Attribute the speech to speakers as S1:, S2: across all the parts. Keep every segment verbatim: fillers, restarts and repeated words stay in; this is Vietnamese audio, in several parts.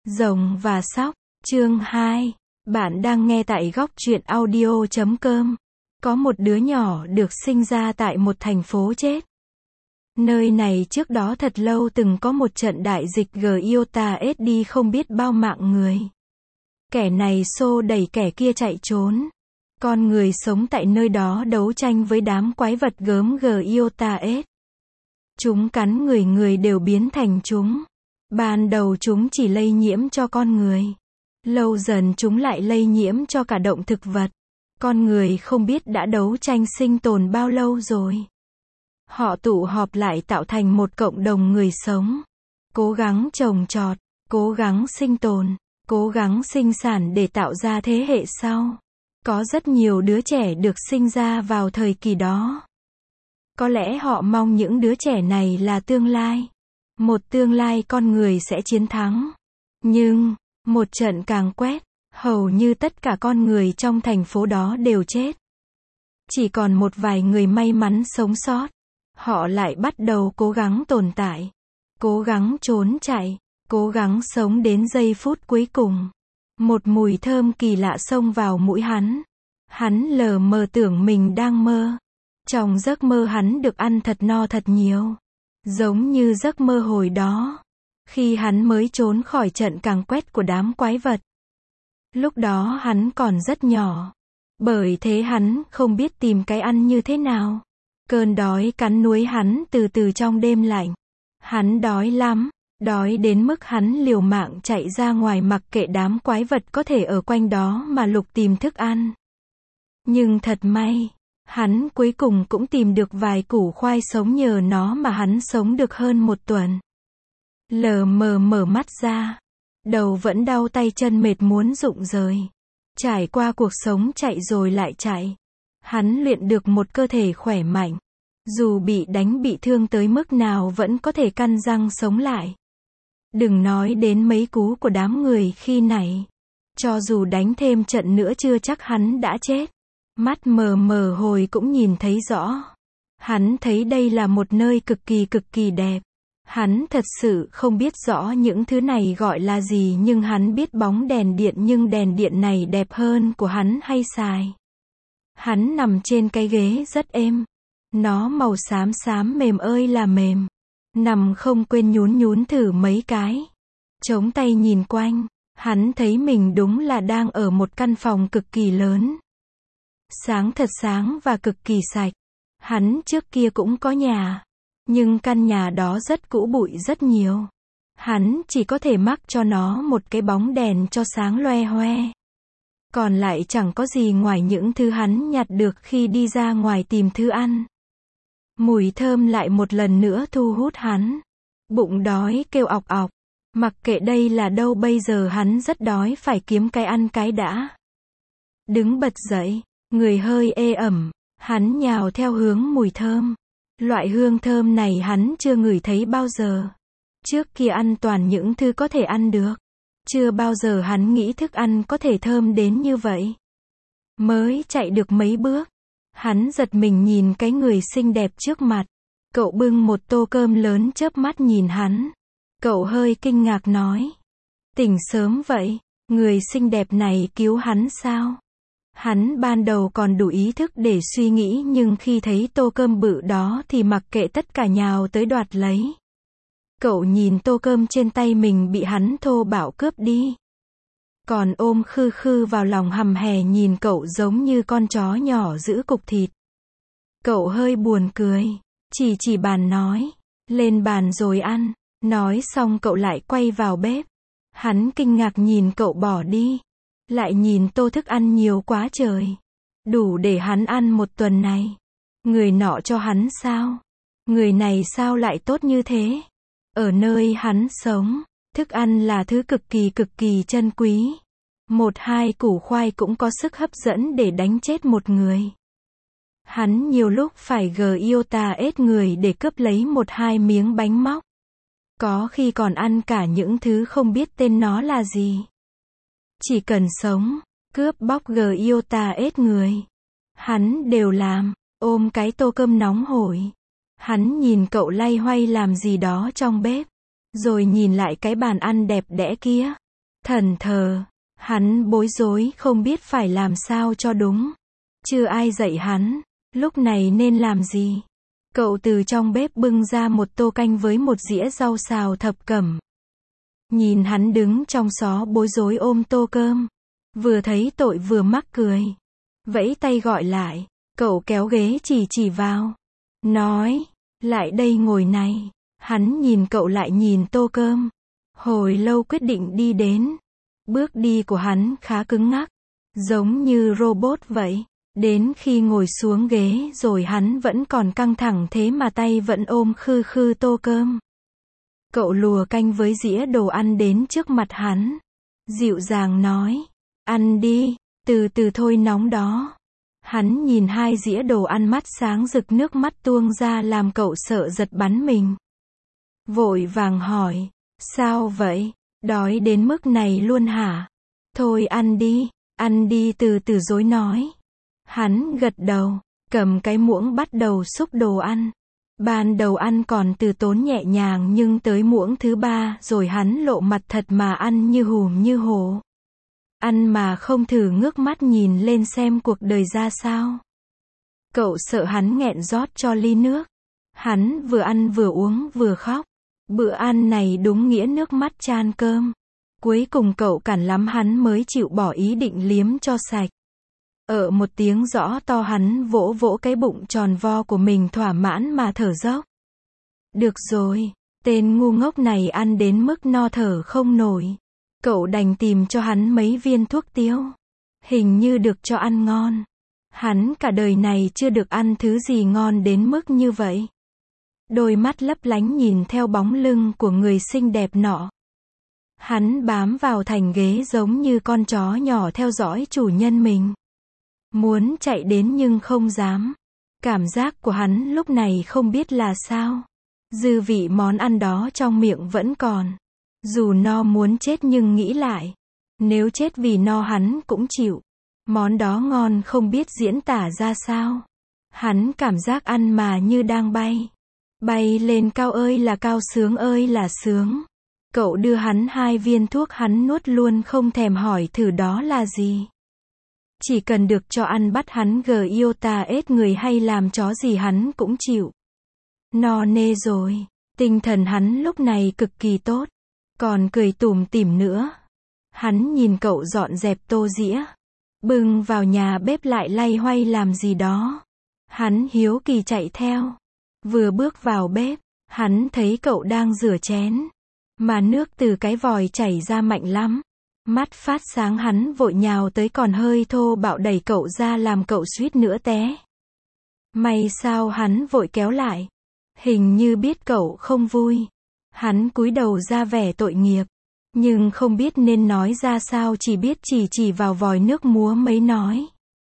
S1: Rồng và Sóc, chương hai. Bạn đang nghe tại góc truyện audio chấm com. Có một đứa nhỏ được sinh ra tại một thành phố chết. Nơi này trước đó thật lâu từng có một trận đại dịch Giota ết đi không biết bao mạng người. Kẻ này xô đẩy kẻ kia chạy trốn. Con người sống tại nơi đó đấu tranh với đám quái vật gớm Giota ết. Chúng cắn người, người đều biến thành chúng. Ban đầu chúng chỉ lây nhiễm cho con người. Lâu dần chúng lại lây nhiễm cho cả động thực vật. Con người không biết đã đấu tranh sinh tồn bao lâu rồi. Họ tụ họp lại tạo thành một cộng đồng người sống. Cố gắng trồng trọt, cố gắng sinh tồn, cố gắng sinh sản để tạo ra thế hệ sau. Có rất nhiều đứa trẻ được sinh ra vào thời kỳ đó. Có lẽ họ mong những đứa trẻ này là tương lai. Một tương lai con người sẽ chiến thắng. Nhưng, một trận càng quét, hầu như tất cả con người trong thành phố đó đều chết. Chỉ còn một vài người may mắn sống sót. Họ lại bắt đầu cố gắng tồn tại. Cố gắng trốn chạy. Cố gắng sống đến giây phút cuối cùng. Một mùi thơm kỳ lạ xông vào mũi hắn. Hắn lờ mờ tưởng mình đang mơ. Trong giấc mơ hắn được ăn thật no thật nhiều. Giống như giấc mơ hồi đó. Khi hắn mới trốn khỏi trận càn quét của đám quái vật. Lúc đó hắn còn rất nhỏ. Bởi thế hắn không biết tìm cái ăn như thế nào. Cơn đói cắn núi hắn từ từ trong đêm lạnh. Hắn đói lắm. Đói đến mức hắn liều mạng chạy ra ngoài mặc kệ đám quái vật có thể ở quanh đó mà lục tìm thức ăn. Nhưng thật may. Hắn cuối cùng cũng tìm được vài củ khoai sống, nhờ nó mà hắn sống được hơn một tuần. Lờ mờ mở mắt ra. Đầu vẫn đau, tay chân mệt muốn rụng rời. Trải qua cuộc sống chạy rồi lại chạy. Hắn luyện được một cơ thể khỏe mạnh. Dù bị đánh bị thương tới mức nào vẫn có thể căn răng sống lại. Đừng nói đến mấy cú của đám người khi nãy. Cho dù đánh thêm trận nữa chưa chắc hắn đã chết. Mắt mờ mờ hồi cũng nhìn thấy rõ. Hắn thấy đây là một nơi cực kỳ cực kỳ đẹp. Hắn thật sự không biết rõ những thứ này gọi là gì, nhưng hắn biết bóng đèn điện, nhưng đèn điện này đẹp hơn của hắn hay xài. Hắn nằm trên cái ghế rất êm. Nó màu xám xám mềm ơi là mềm. Nằm không quên nhún nhún thử mấy cái. Chống tay nhìn quanh. Hắn thấy mình đúng là đang ở một căn phòng cực kỳ lớn. Sáng thật sáng và cực kỳ sạch. Hắn trước kia cũng có nhà. Nhưng căn nhà đó rất cũ, bụi rất nhiều. Hắn chỉ có thể mắc cho nó một cái bóng đèn cho sáng loe hoe. Còn lại chẳng có gì ngoài những thứ hắn nhặt được khi đi ra ngoài tìm thứ ăn. Mùi thơm lại một lần nữa thu hút hắn. Bụng đói kêu ọc ọc. Mặc kệ đây là đâu, bây giờ hắn rất đói, phải kiếm cái ăn cái đã. Đứng bật dậy. Người hơi ê ẩm. Hắn nhào theo hướng mùi thơm. Loại hương thơm này hắn chưa ngửi thấy bao giờ. Trước kia ăn toàn những thứ có thể ăn được. Chưa bao giờ hắn nghĩ thức ăn có thể thơm đến như vậy. Mới chạy được mấy bước. Hắn giật mình nhìn cái người xinh đẹp trước mặt. Cậu bưng một tô cơm lớn chớp mắt nhìn hắn. Cậu hơi kinh ngạc nói. Tỉnh sớm vậy, người xinh đẹp này cứu hắn sao? Hắn ban đầu còn đủ ý thức để suy nghĩ, nhưng khi thấy tô cơm bự đó thì mặc kệ tất cả nhào tới đoạt lấy. Cậu nhìn tô cơm trên tay mình bị hắn thô bạo cướp đi. Còn ôm khư khư vào lòng, hầm hè nhìn cậu giống như con chó nhỏ giữ cục thịt. Cậu hơi buồn cười. Chỉ chỉ bàn nói. Lên bàn rồi ăn. Nói xong cậu lại quay vào bếp. Hắn kinh ngạc nhìn cậu bỏ đi. Lại nhìn tô thức ăn nhiều quá trời. Đủ để hắn ăn một tuần này. Người nọ cho hắn sao? Người này sao lại tốt như thế? Ở nơi hắn sống, thức ăn là thứ cực kỳ cực kỳ chân quý. Một hai củ khoai cũng có sức hấp dẫn để đánh chết một người. Hắn nhiều lúc phải Giota ết người để cướp lấy một hai miếng bánh móc. Có khi còn ăn cả những thứ không biết tên nó là gì. Chỉ cần sống, cướp bóc Giota ết người. Hắn đều làm. Ôm cái tô cơm nóng hổi. Hắn nhìn cậu loay hoay làm gì đó trong bếp. Rồi nhìn lại cái bàn ăn đẹp đẽ kia. Thần thờ, hắn bối rối không biết phải làm sao cho đúng. Chưa ai dạy hắn, lúc này nên làm gì. Cậu từ trong bếp bưng ra một tô canh với một dĩa rau xào thập cẩm. Nhìn hắn đứng trong xó bối rối ôm tô cơm. Vừa thấy tội vừa mắc cười. Vẫy tay gọi lại, cậu kéo ghế chỉ chỉ vào. Nói, lại đây ngồi này. Hắn nhìn cậu lại nhìn tô cơm. Hồi lâu quyết định đi đến. Bước đi của hắn khá cứng ngắc. Giống như robot vậy. Đến khi ngồi xuống ghế rồi hắn vẫn còn căng thẳng thế mà tay vẫn ôm khư khư tô cơm. Cậu lùa canh với dĩa đồ ăn đến trước mặt hắn. Dịu dàng nói, ăn đi, từ từ thôi nóng đó. Hắn nhìn hai dĩa đồ ăn mắt sáng rực nước mắt tuông ra làm cậu sợ giật bắn mình. Vội vàng hỏi, sao vậy, đói đến mức này luôn hả? Thôi ăn đi, ăn đi từ từ dối nói. Hắn gật đầu, cầm cái muỗng bắt đầu xúc đồ ăn. Ban đầu ăn còn từ tốn nhẹ nhàng nhưng tới muỗng thứ ba rồi hắn lộ mặt thật mà ăn như hùm như hổ. Ăn mà không thử ngước mắt nhìn lên xem cuộc đời ra sao. Cậu sợ hắn nghẹn rót cho ly nước. Hắn vừa ăn vừa uống vừa khóc. Bữa ăn này đúng nghĩa nước mắt chan cơm. Cuối cùng cậu cản lắm hắn mới chịu bỏ ý định liếm cho sạch. Ở một tiếng rõ to hắn vỗ vỗ cái bụng tròn vo của mình thỏa mãn mà thở dốc. Được rồi, tên ngu ngốc này ăn đến mức no thở không nổi. Cậu đành tìm cho hắn mấy viên thuốc tiêu. Hình như được cho ăn ngon. Hắn cả đời này chưa được ăn thứ gì ngon đến mức như vậy. Đôi mắt lấp lánh nhìn theo bóng lưng của người xinh đẹp nọ. Hắn bám vào thành ghế giống như con chó nhỏ theo dõi chủ nhân mình. Muốn chạy đến nhưng không dám. Cảm giác của hắn lúc này không biết là sao. Dư vị món ăn đó trong miệng vẫn còn. Dù no muốn chết nhưng nghĩ lại. Nếu chết vì no hắn cũng chịu. Món đó ngon không biết diễn tả ra sao. Hắn cảm giác ăn mà như đang bay. Bay lên cao ơi là cao, sướng ơi là sướng. Cậu đưa hắn hai viên thuốc hắn nuốt luôn không thèm hỏi thử đó là gì. Chỉ cần được cho ăn bắt hắn gờ yêu ta ết người hay làm chó gì hắn cũng chịu. No nê rồi, tinh thần hắn lúc này cực kỳ tốt. Còn cười tủm tỉm nữa. Hắn nhìn cậu dọn dẹp tô dĩa. Bưng vào nhà bếp lại lay hoay làm gì đó. Hắn hiếu kỳ chạy theo. Vừa bước vào bếp, hắn thấy cậu đang rửa chén. Mà nước từ cái vòi chảy ra mạnh lắm. Mắt phát sáng hắn vội nhào tới còn hơi thô bạo đẩy cậu ra làm cậu suýt nữa té. May sao hắn vội kéo lại. Hình như biết cậu không vui. Hắn cúi đầu ra vẻ tội nghiệp. Nhưng không biết nên nói ra sao, chỉ biết chỉ chỉ vào vòi nước múa mấy nói.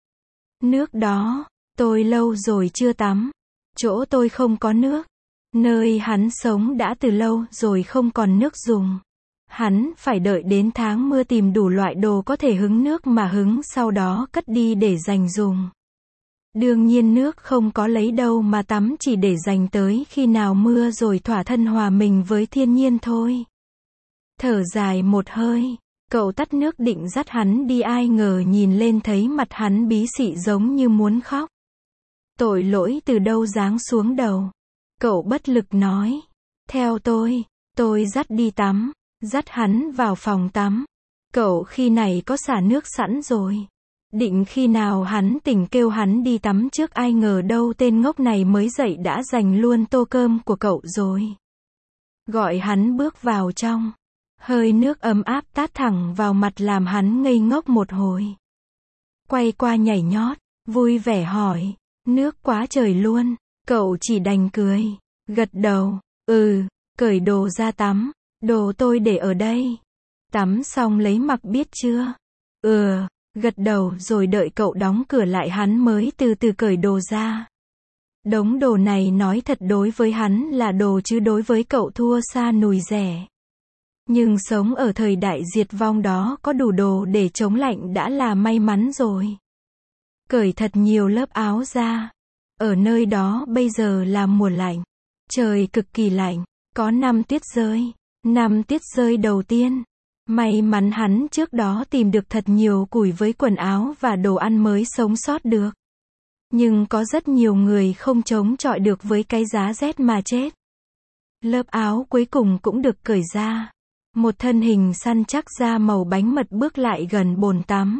S1: Nước đó, tôi lâu rồi chưa tắm. Chỗ tôi không có nước. Nơi hắn sống đã từ lâu rồi không còn nước dùng. Hắn phải đợi đến tháng mưa tìm đủ loại đồ có thể hứng nước mà hứng, sau đó cất đi để dành dùng. Đương nhiên nước không có lấy đâu mà tắm, chỉ để dành tới khi nào mưa rồi thỏa thân hòa mình với thiên nhiên thôi. Thở dài một hơi, cậu tắt nước định dắt hắn đi, ai ngờ nhìn lên thấy mặt hắn bí xị giống như muốn khóc. Tội lỗi từ đâu giáng xuống đầu. Cậu bất lực nói, theo tôi, tôi dắt đi tắm. Dắt hắn vào phòng tắm. Cậu khi này có xả nước sẵn rồi. Định khi nào hắn tỉnh kêu hắn đi tắm trước, ai ngờ đâu tên ngốc này mới dậy đã giành luôn tô cơm của cậu rồi. Gọi hắn bước vào trong. Hơi nước ấm áp tát thẳng vào mặt làm hắn ngây ngốc một hồi. Quay qua nhảy nhót, vui vẻ hỏi, nước quá trời luôn. Cậu chỉ đành cười, gật đầu, ừ, cởi đồ ra tắm. Đồ tôi để ở đây. Tắm xong lấy mặc biết chưa? Ừ, gật đầu rồi đợi cậu đóng cửa lại hắn mới từ từ cởi đồ ra. Đống đồ này nói thật đối với hắn là đồ chứ đối với cậu thua xa nùi rẻ. Nhưng sống ở thời đại diệt vong đó có đủ đồ để chống lạnh đã là may mắn rồi. Cởi thật nhiều lớp áo ra. Ở nơi đó bây giờ là mùa lạnh. Trời cực kỳ lạnh. Có năm tuyết rơi. Năm tiết rơi đầu tiên, May mắn hắn trước đó tìm được thật nhiều củi với quần áo và đồ ăn mới sống sót được. Nhưng có rất nhiều người không chống chọi được với cái giá rét mà chết. Lớp áo cuối cùng cũng được cởi ra. Một thân hình săn chắc da màu bánh mật bước lại gần bồn tắm.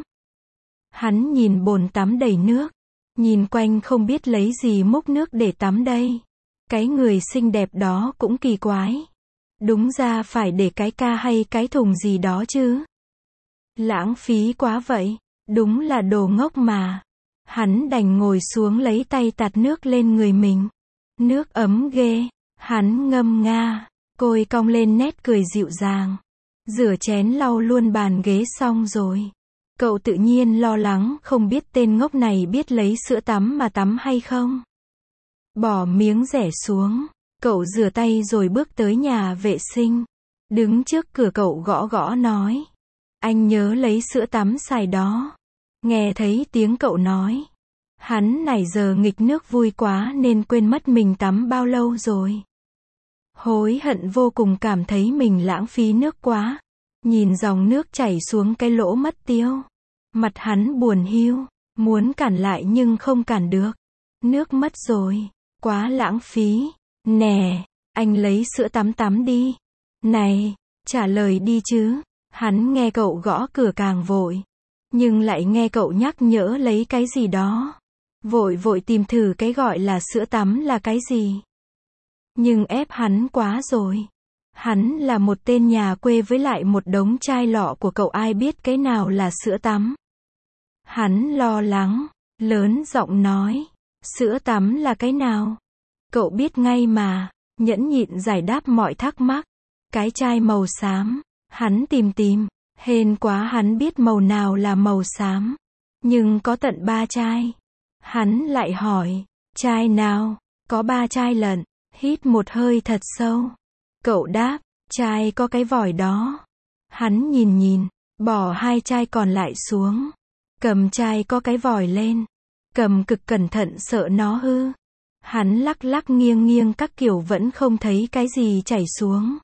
S1: Hắn nhìn bồn tắm đầy nước. Nhìn quanh không biết lấy gì múc nước để tắm đây. Cái người xinh đẹp đó cũng kỳ quái. Đúng ra phải để cái ca hay cái thùng gì đó chứ. Lãng phí quá vậy. Đúng là đồ ngốc mà. Hắn đành ngồi xuống lấy tay tạt nước lên người mình. Nước ấm ghê. Hắn ngâm nga. Côi cong lên nét cười dịu dàng. Rửa chén lau luôn bàn ghế xong rồi. Cậu tự nhiên lo lắng không biết tên ngốc này biết lấy sữa tắm mà tắm hay không. Bỏ miếng rẻ xuống. Cậu rửa tay rồi bước tới nhà vệ sinh. Đứng trước cửa cậu gõ gõ nói. Anh nhớ lấy sữa tắm xài đó. Nghe thấy tiếng cậu nói. Hắn nãy giờ nghịch nước vui quá nên quên mất mình tắm bao lâu rồi. Hối hận vô cùng cảm thấy mình lãng phí nước quá. Nhìn dòng nước chảy xuống cái lỗ mất tiêu. Mặt hắn buồn hiu. Muốn cản lại nhưng không cản được. Nước mất rồi. Quá lãng phí. Nè, anh lấy sữa tắm tắm đi. Này, trả lời đi chứ. Hắn nghe cậu gõ cửa càng vội. Nhưng lại nghe cậu nhắc nhở lấy cái gì đó. Vội vội tìm thử cái gọi là sữa tắm là cái gì. Nhưng ép hắn quá rồi. Hắn là một tên nhà quê với lại một đống chai lọ của cậu ai biết cái nào là sữa tắm. Hắn lo lắng, lớn giọng nói. Sữa tắm là cái nào? Cậu biết ngay mà. Nhẫn nhịn giải đáp mọi thắc mắc. Cái chai màu xám. Hắn tìm tìm. Hên quá hắn biết màu nào là màu xám. Nhưng có tận ba chai. Hắn lại hỏi. Chai nào? Có ba chai lận. Hít một hơi thật sâu. Cậu đáp. Chai có cái vòi đó. Hắn nhìn nhìn. Bỏ hai chai còn lại xuống. Cầm chai có cái vòi lên. Cầm cực cẩn thận sợ nó hư. Hắn lắc lắc nghiêng nghiêng các kiểu vẫn không thấy cái gì chảy xuống.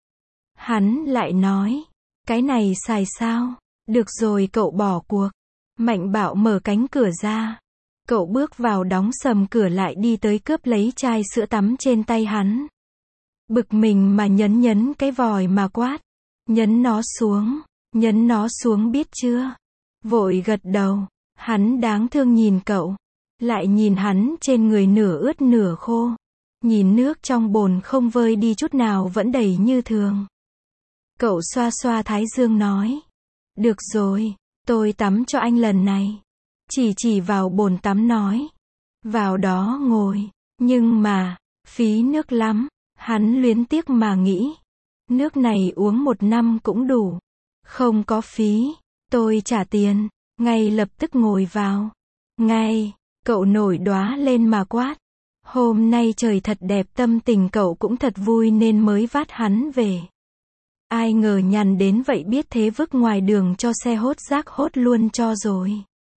S1: Hắn lại nói. Cái này xài sao? Được rồi cậu bỏ cuộc. Mạnh bạo mở cánh cửa ra. Cậu bước vào đóng sầm cửa lại đi tới cướp lấy chai sữa tắm trên tay hắn. Bực mình mà nhấn nhấn cái vòi mà quát. Nhấn nó xuống. Nhấn nó xuống biết chưa? Vội gật đầu. Hắn đáng thương nhìn cậu. Lại nhìn hắn trên người nửa ướt nửa khô. Nhìn nước trong bồn không vơi đi chút nào vẫn đầy như thường. Cậu xoa xoa thái dương nói. Được rồi, tôi tắm cho anh lần này. Chỉ chỉ vào bồn tắm nói. Vào đó ngồi. Nhưng mà, phí nước lắm. Hắn luyến tiếc mà nghĩ. Nước này uống một năm cũng đủ. Không có phí. Tôi trả tiền. Ngay lập tức ngồi vào. Ngay, cậu nổi đoá lên mà quát. Hôm nay trời thật đẹp tâm tình cậu cũng thật vui nên mới vát hắn về. Ai ngờ nhằn đến vậy biết thế vứt ngoài đường cho xe hốt rác hốt luôn cho rồi.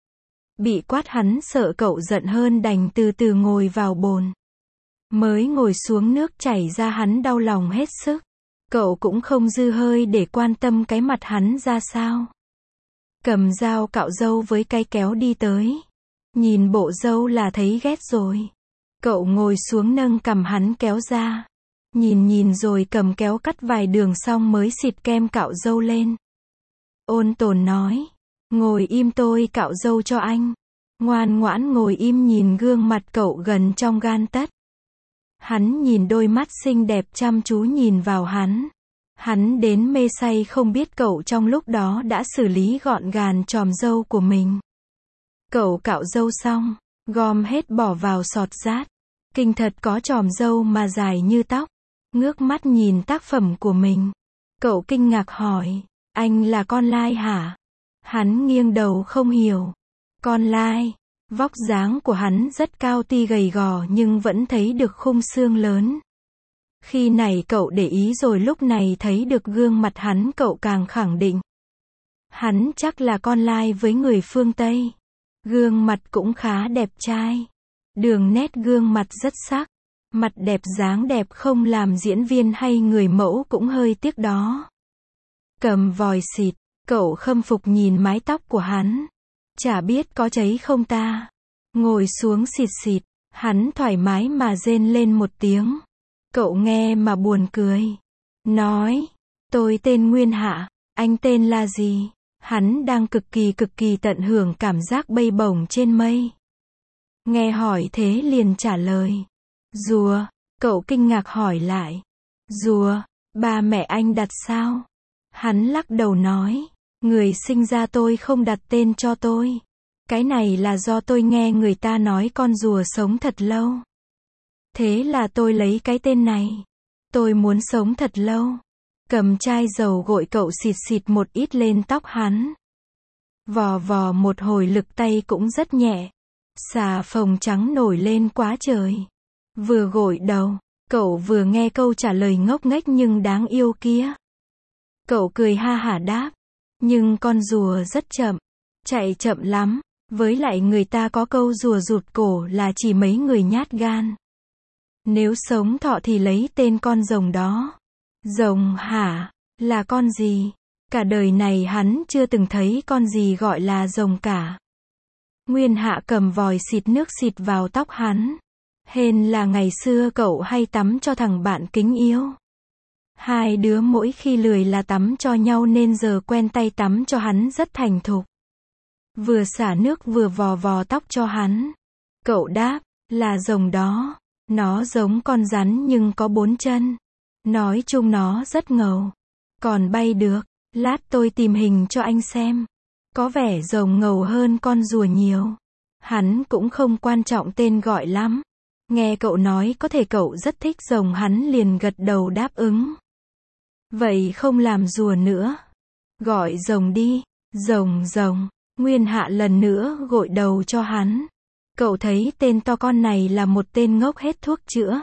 S1: Bị quát hắn sợ cậu giận hơn đành từ từ ngồi vào bồn. Mới ngồi xuống nước chảy ra hắn đau lòng hết sức. Cậu cũng không dư hơi để quan tâm cái mặt hắn ra sao. Cầm dao cạo râu với cái kéo đi tới. Nhìn bộ râu là thấy ghét rồi. Cậu ngồi xuống nâng cằm hắn kéo ra. Nhìn nhìn rồi cầm kéo cắt vài đường xong mới xịt kem cạo râu lên. Ôn tồn nói. Ngồi im tôi cạo râu cho anh. Ngoan ngoãn ngồi im nhìn gương mặt cậu gần trong gan tấc. Hắn nhìn đôi mắt xinh đẹp chăm chú nhìn vào hắn. Hắn đến mê say không biết cậu trong lúc đó đã xử lý gọn gàng chòm râu của mình. Cậu cạo râu xong, gom hết bỏ vào sọt rát. Kinh thật có chòm râu mà dài như tóc. Ngước mắt nhìn tác phẩm của mình. Cậu kinh ngạc hỏi, anh là con lai hả? Hắn nghiêng đầu không hiểu. Con lai, vóc dáng của hắn rất cao tuy gầy gò nhưng vẫn thấy được khung xương lớn. Khi này cậu để ý rồi lúc này thấy được gương mặt hắn cậu càng khẳng định. Hắn chắc là con lai với người phương Tây. Gương mặt cũng khá đẹp trai. Đường nét gương mặt rất sắc. Mặt đẹp dáng đẹp không làm diễn viên hay người mẫu cũng hơi tiếc đó. cầm vòi xịt, cậu khâm phục nhìn mái tóc của hắn. Chả biết có cháy không ta. Ngồi xuống xịt xịt, hắn thoải mái mà rên lên một tiếng. Cậu nghe mà buồn cười. Nói, tôi tên Nguyên Hạ, anh tên là gì? Hắn đang cực kỳ cực kỳ tận hưởng cảm giác bay bổng trên mây. Nghe hỏi thế liền trả lời. Rùa, cậu kinh ngạc hỏi lại. Rùa, ba mẹ anh đặt sao? Hắn lắc đầu nói, người sinh ra tôi không đặt tên cho tôi. Cái này là do tôi nghe người ta nói con rùa sống thật lâu. Thế là tôi lấy cái tên này. Tôi muốn sống thật lâu. Cầm chai dầu gội cậu xịt xịt một ít lên tóc hắn. Vò vò một hồi lực tay cũng rất nhẹ. Xà phòng trắng nổi lên quá trời. Vừa gội đầu, cậu vừa nghe câu trả lời ngốc nghếch nhưng đáng yêu kia. Cậu cười ha hả đáp. Nhưng con rùa rất chậm. Chạy chậm lắm. Với lại người ta có câu rùa rụt cổ là chỉ mấy người nhát gan. Nếu sống thọ thì lấy tên con rồng đó. Rồng hả? Là con gì? Cả đời này hắn chưa từng thấy con gì gọi là rồng cả. Nguyên Hạ cầm vòi xịt nước xịt vào tóc hắn. Hên là ngày xưa cậu hay tắm cho thằng bạn kính yêu. Hai đứa mỗi khi lười là tắm cho nhau nên giờ quen tay tắm cho hắn rất thành thục. Vừa xả nước vừa vò vò tóc cho hắn. Cậu đáp, là rồng đó. Nó giống con rắn nhưng có bốn chân. Nói chung nó rất ngầu. Còn bay được. Lát tôi tìm hình cho anh xem. Có vẻ rồng ngầu hơn con rùa nhiều. Hắn cũng không quan trọng tên gọi lắm. Nghe cậu nói có thể cậu rất thích rồng hắn liền gật đầu đáp ứng. Vậy không làm rùa nữa. Gọi rồng đi. Rồng rồng. Nguyên Hạ lần nữa gội đầu cho hắn. Cậu thấy tên to con này là một tên ngốc hết thuốc chữa.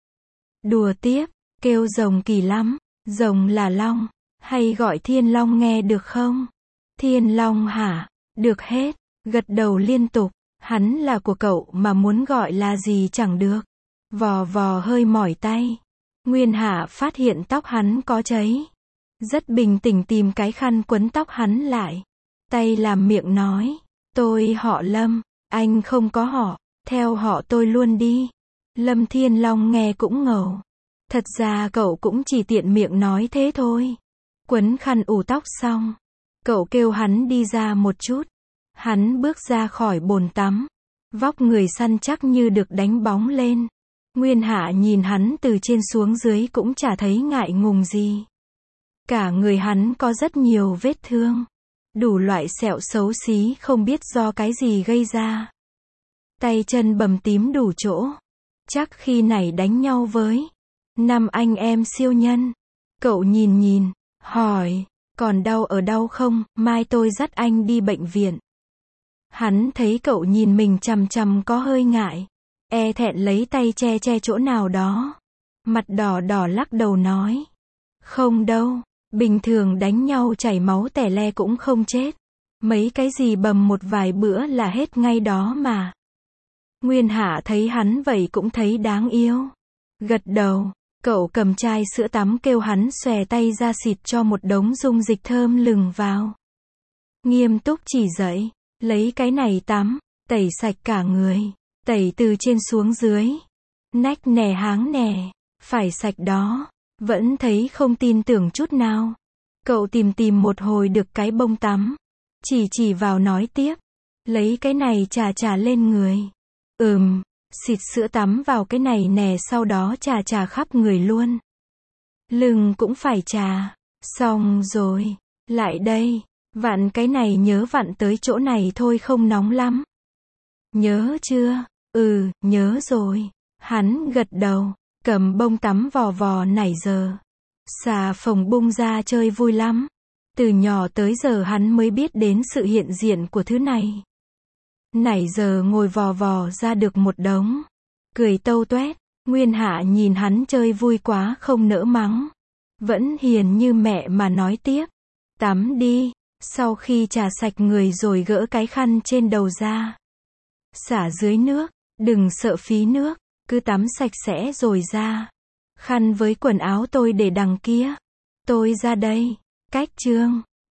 S1: Đùa tiếp, kêu rồng kỳ lắm. Rồng là long. Hay gọi thiên long nghe được không? Thiên long hả? Được hết. Gật đầu liên tục. Hắn là của cậu mà muốn gọi là gì chẳng được. Vò vò hơi mỏi tay. Nguyên Hạ phát hiện tóc hắn có cháy. Rất bình tĩnh tìm cái khăn quấn tóc hắn lại. Tay làm miệng nói. Tôi họ Lâm. Anh không có họ. Theo họ tôi luôn đi. Lâm Thiên Long nghe cũng ngầu. Thật ra cậu cũng chỉ tiện miệng nói thế thôi. Quấn khăn ủ tóc xong. Cậu kêu hắn đi ra một chút. Hắn bước ra khỏi bồn tắm. Vóc người săn chắc như được đánh bóng lên. Nguyên Hạ nhìn hắn từ trên xuống dưới cũng chả thấy ngại ngùng gì. Cả người hắn có rất nhiều vết thương. Đủ loại sẹo xấu xí không biết do cái gì gây ra. Tay chân bầm tím đủ chỗ. Chắc khi này đánh nhau với năm anh em siêu nhân. Cậu nhìn nhìn, hỏi, còn đau ở đâu không, mai tôi dắt anh đi bệnh viện. Hắn thấy cậu nhìn mình chằm chằm có hơi ngại. E thẹn lấy tay che che chỗ nào đó. Mặt đỏ đỏ lắc đầu nói. Không đâu, bình thường đánh nhau chảy máu tẻ le cũng không chết. Mấy cái gì bầm một vài bữa là hết ngay đó mà. Nguyên Hạ thấy hắn vậy cũng thấy đáng yêu. Gật đầu, cậu cầm chai sữa tắm kêu hắn xòe tay ra xịt cho một đống dung dịch thơm lừng vào. Nghiêm túc chỉ dạy, lấy cái này tắm, tẩy sạch cả người, tẩy từ trên xuống dưới. Nách nè háng nè, phải sạch đó. Vẫn thấy không tin tưởng chút nào. Cậu tìm tìm một hồi được cái bông tắm. Chỉ chỉ vào nói tiếp. Lấy cái này chà chà lên người. Ừm, xịt sữa tắm vào cái này nè sau đó chà chà khắp người luôn. Lưng cũng phải chà. Xong rồi. Lại đây. Vặn cái này nhớ vặn tới chỗ này thôi không nóng lắm. Nhớ chưa? Ừ, nhớ rồi. Hắn gật đầu. Cầm bông tắm vò vò nãy giờ. Xà phòng bung ra chơi vui lắm. Từ nhỏ tới giờ hắn mới biết đến sự hiện diện của thứ này. Nãy giờ ngồi vò vò ra được một đống. Cười tâu tuét. Nguyên Hạ nhìn hắn chơi vui quá không nỡ mắng. Vẫn hiền như mẹ mà nói tiếp. Tắm đi. Sau khi chà sạch người rồi gỡ cái khăn trên đầu ra. Xả dưới nước. Đừng sợ phí nước. Cứ tắm sạch sẽ rồi ra. Khăn với quần áo tôi để đằng kia. Tôi ra đây. Cách chương